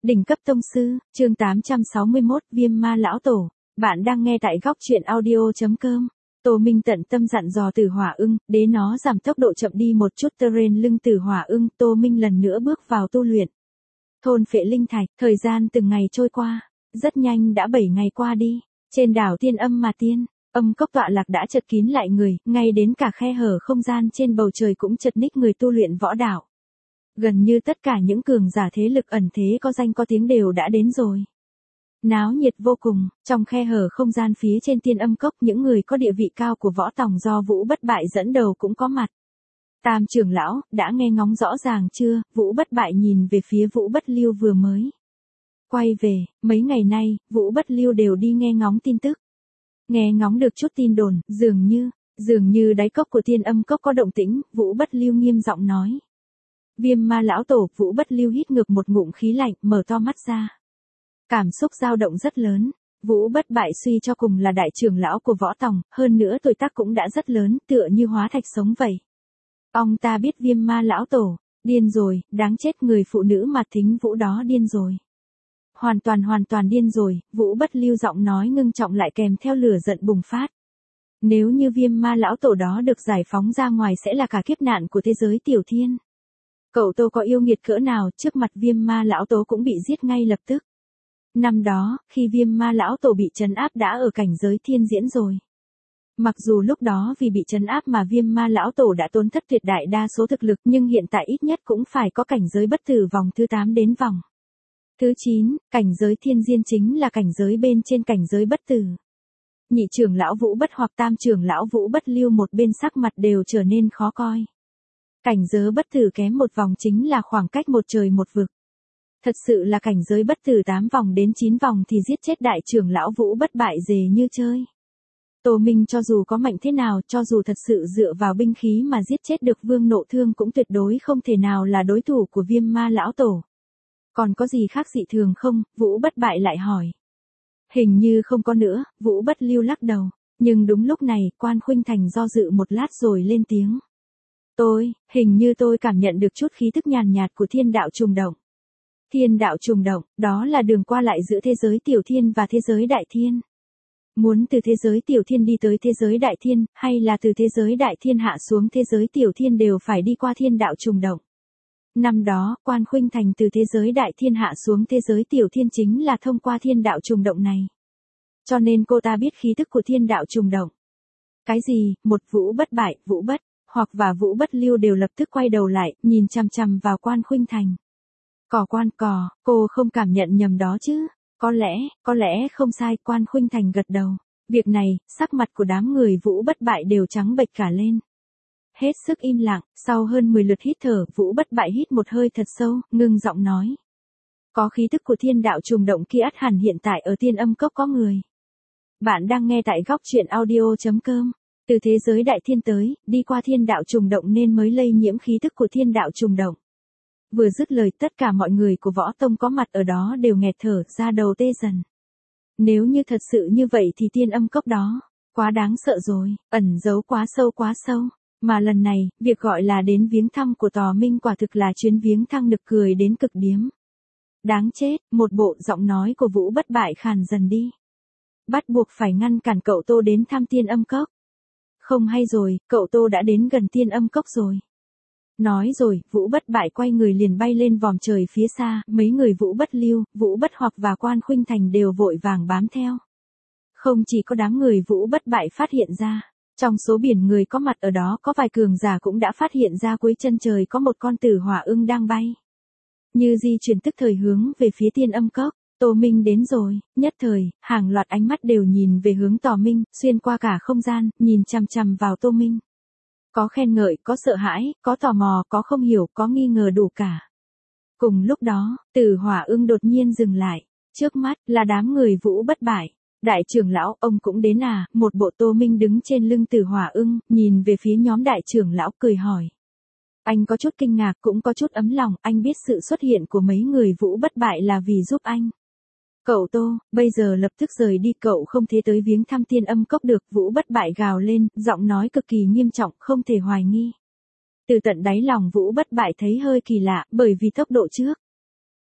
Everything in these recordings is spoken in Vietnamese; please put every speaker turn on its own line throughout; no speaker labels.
Đỉnh cấp tông sư, chương 861, Viêm Ma lão tổ. Bạn đang nghe tại góc truyện audio.com. Tô Minh tận tâm dặn dò Tử Hỏa Ưng, để nó giảm tốc độ chậm đi một chút. Terrain lưng Tử Hỏa Ưng, Tô Minh lần nữa bước vào tu luyện. Thôn Phệ Linh Thạch, thời gian từng ngày trôi qua, rất nhanh đã 7 ngày qua đi. Trên đảo Thiên Âm mà Tiên, âm cốc tọa lạc đã chật kín lại người, ngay đến cả khe hở không gian trên bầu trời cũng chật ních người tu luyện võ đạo. Gần như tất cả những cường giả thế lực ẩn thế có danh có tiếng đều đã đến rồi. Náo nhiệt vô cùng, trong khe hở không gian phía trên Tiên Âm cốc những người có địa vị cao của võ tòng do Vũ Bất Bại dẫn đầu cũng có mặt. Tam trưởng lão, đã nghe ngóng rõ ràng chưa? Vũ Bất Bại nhìn về phía Vũ Bất Lưu vừa mới quay về, mấy ngày nay, Vũ Bất Lưu đều đi nghe ngóng tin tức. Nghe ngóng được chút tin đồn, dường như đáy cốc của Tiên Âm cốc có động tĩnh, Vũ Bất Lưu nghiêm giọng nói. Viêm Ma lão tổ, Vũ Bất Lưu hít ngược một ngụm khí lạnh, mở to mắt ra. Cảm xúc dao động rất lớn, Vũ Bất Bại suy cho cùng là đại trưởng lão của võ tòng, hơn nữa tuổi tác cũng đã rất lớn, tựa như hóa thạch sống vậy. Ông ta biết Viêm Ma lão tổ, điên rồi, đáng chết, người phụ nữ mà Thính Vũ đó điên rồi. Hoàn toàn điên rồi, Vũ Bất Lưu giọng nói ngưng trọng lại kèm theo lửa giận bùng phát. Nếu như Viêm Ma lão tổ đó được giải phóng ra ngoài sẽ là cả kiếp nạn của thế giới tiểu thiên. Cậu Tô có yêu nghiệt cỡ nào, trước mặt Viêm Ma lão tổ cũng bị giết ngay lập tức. Năm đó, khi Viêm Ma lão tổ bị trấn áp đã ở cảnh giới thiên diễn rồi. Mặc dù lúc đó vì bị trấn áp mà Viêm Ma lão tổ đã tổn thất tuyệt đại đa số thực lực, nhưng hiện tại ít nhất cũng phải có cảnh giới bất tử vòng thứ 8 đến vòng thứ 9, cảnh giới thiên diễn chính là cảnh giới bên trên cảnh giới bất tử. Nhị trưởng lão Vũ Bất hoặc tam trưởng lão Vũ Bất Lưu một bên sắc mặt đều trở nên khó coi. Cảnh giới bất tử kém một vòng chính là khoảng cách một trời một vực. Thật sự là cảnh giới bất tử 8 vòng đến 9 vòng thì giết chết đại trưởng lão Vũ Bất Bại dề như chơi. Tô Minh cho dù có mạnh thế nào, cho dù thật sự dựa vào binh khí mà giết chết được Vương Nộ Thương cũng tuyệt đối không thể nào là đối thủ của Viêm Ma lão tổ. Còn có gì khác dị thường không? Vũ Bất Bại lại hỏi. Hình như không có nữa, Vũ Bất Lưu lắc đầu. Nhưng đúng lúc này, Quan Khuynh Thành do dự một lát rồi lên tiếng. Hình như tôi cảm nhận được chút khí tức nhàn nhạt của thiên đạo trùng động. Thiên đạo trùng động, đó là đường qua lại giữa thế giới tiểu thiên và thế giới đại thiên. Muốn từ thế giới tiểu thiên đi tới thế giới đại thiên, hay là từ thế giới đại thiên hạ xuống thế giới tiểu thiên đều phải đi qua thiên đạo trùng động. Năm đó, Quan Khuynh Thành từ thế giới đại thiên hạ xuống thế giới tiểu thiên chính là thông qua thiên đạo trùng động này. Cho nên cô ta biết khí tức của thiên đạo trùng động. Cái gì? Một Vũ Bất Bại, Vũ Bất hoặc và Vũ Bất Lưu đều lập tức quay đầu lại, nhìn chằm chằm vào Quan Khuynh Thành. Cô không cảm nhận nhầm đó chứ? Có lẽ không sai, Quan Khuynh Thành gật đầu. Việc này, sắc mặt của đám người Vũ Bất Bại đều trắng bệch cả lên. Hết sức im lặng, sau hơn 10 lượt hít thở, Vũ Bất Bại hít một hơi thật sâu, ngưng giọng nói. Có khí tức của thiên đạo trùng động kia ắt hẳn hiện tại ở Tiên Âm cốc có người. Bạn đang nghe tại góc truyện audio.com. Từ thế giới đại thiên tới, đi qua thiên đạo trùng động nên mới lây nhiễm khí tức của thiên đạo trùng động. Vừa dứt lời tất cả mọi người của võ tông có mặt ở đó đều nghẹt thở, ra đầu tê dần. Nếu như thật sự như vậy thì Tiên Âm cốc đó, quá đáng sợ rồi, ẩn giấu quá sâu. Mà lần này, việc gọi là đến viếng thăm của Tò Minh quả thực là chuyến viếng thăm nực cười đến cực điếm. Đáng chết, một bộ giọng nói của Vũ Bất Bại khàn dần đi. Bắt buộc phải ngăn cản cậu Tô đến thăm Tiên Âm cốc. Không hay rồi, cậu Tô đã đến gần Tiên Âm cốc rồi. Nói rồi, Vũ Bất Bại quay người liền bay lên vòm trời phía xa, mấy người Vũ Bất Lưu, Vũ Bất hoặc và Quan Khuynh Thành đều vội vàng bám theo. Không chỉ có đám người Vũ Bất Bại phát hiện ra, trong số biển người có mặt ở đó có vài cường giả cũng đã phát hiện ra cuối chân trời có một con Tử Hỏa Ưng đang bay. Như di chuyển tức thời hướng về phía Tiên Âm cốc. Tô Minh đến rồi, nhất thời, hàng loạt ánh mắt đều nhìn về hướng Tò Minh, xuyên qua cả không gian, nhìn chằm chằm vào Tô Minh. Có khen ngợi, có sợ hãi, có tò mò, có không hiểu, có nghi ngờ đủ cả. Cùng lúc đó, Tử Hỏa Ưng đột nhiên dừng lại, trước mắt là đám người Vũ Bất Bại. Đại trưởng lão, ông cũng đến à? Một bộ Tô Minh đứng trên lưng Tử Hỏa Ưng, nhìn về phía nhóm đại trưởng lão cười hỏi. Anh có chút kinh ngạc cũng có chút ấm lòng, anh biết sự xuất hiện của mấy người Vũ Bất Bại là vì giúp anh. Cậu Tô, bây giờ lập tức rời đi, cậu không thể tới viếng thăm Tiên Âm cốc được, Vũ Bất Bại gào lên, giọng nói cực kỳ nghiêm trọng, không thể hoài nghi. Từ tận đáy lòng Vũ Bất Bại thấy hơi kỳ lạ, bởi vì tốc độ trước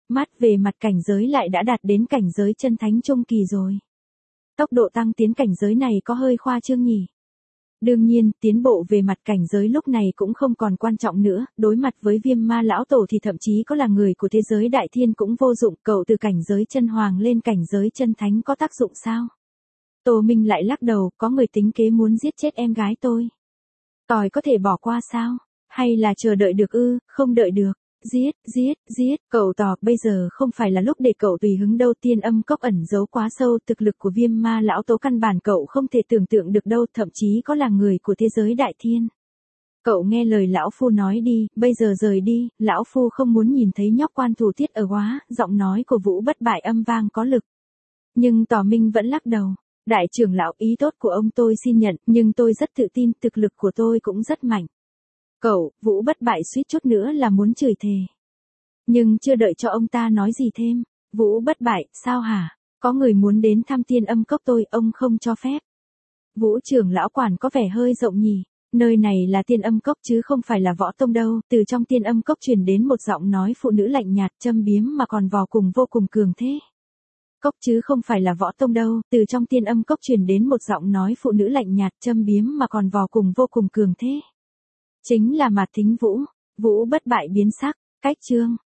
Mắt về mặt cảnh giới lại đã đạt đến cảnh giới chân thánh trung kỳ rồi. Tốc độ tăng tiến cảnh giới này có hơi khoa trương nhỉ. Đương nhiên, tiến bộ về mặt cảnh giới lúc này cũng không còn quan trọng nữa, đối mặt với Viêm Ma lão tổ thì thậm chí có là người của thế giới đại thiên cũng vô dụng, cậu từ cảnh giới chân hoàng lên cảnh giới chân thánh có tác dụng sao? Tô Minh lại lắc đầu, có người tính kế muốn giết chết em gái tôi. Tỏi có thể bỏ qua sao? Hay là chờ đợi được ư? Không đợi được. Giết, cậu tỏ, bây giờ không phải là lúc để cậu tùy hứng đâu, tiên âm cốc ẩn giấu quá sâu, thực lực của Viêm Ma lão tổ căn bản cậu không thể tưởng tượng được đâu, thậm chí có là người của thế giới đại thiên. Cậu nghe lời lão phu nói đi, bây giờ rời đi, lão phu không muốn nhìn thấy nhóc quan thủ tiết ở quá, giọng nói của Vũ Bất Bại âm vang có lực. Nhưng Tỏ Minh vẫn lắc đầu. Đại trưởng lão, ý tốt của ông tôi xin nhận, nhưng tôi rất tự tin, thực lực của tôi cũng rất mạnh. Cậu, Vũ Bất Bại suýt chút nữa là muốn chửi thề. Nhưng chưa đợi cho ông ta nói gì thêm. Vũ Bất Bại, sao hả? Có người muốn đến thăm tiên âm cốc tôi, ông không cho phép. Vũ trưởng lão quản có vẻ hơi rộng nhỉ. Nơi này là tiên âm cốc chứ không phải là võ tông đâu. Từ trong tiên âm cốc truyền đến một giọng nói phụ nữ lạnh nhạt châm biếm mà còn vô cùng cường thế. Cốc chứ không phải là võ tông đâu. Từ trong tiên âm cốc truyền đến một giọng nói phụ nữ lạnh nhạt châm biếm mà còn vô cùng cường thế. Chính là Mạt Thính Vũ. Vũ Bất Bại biến sắc, cách chương.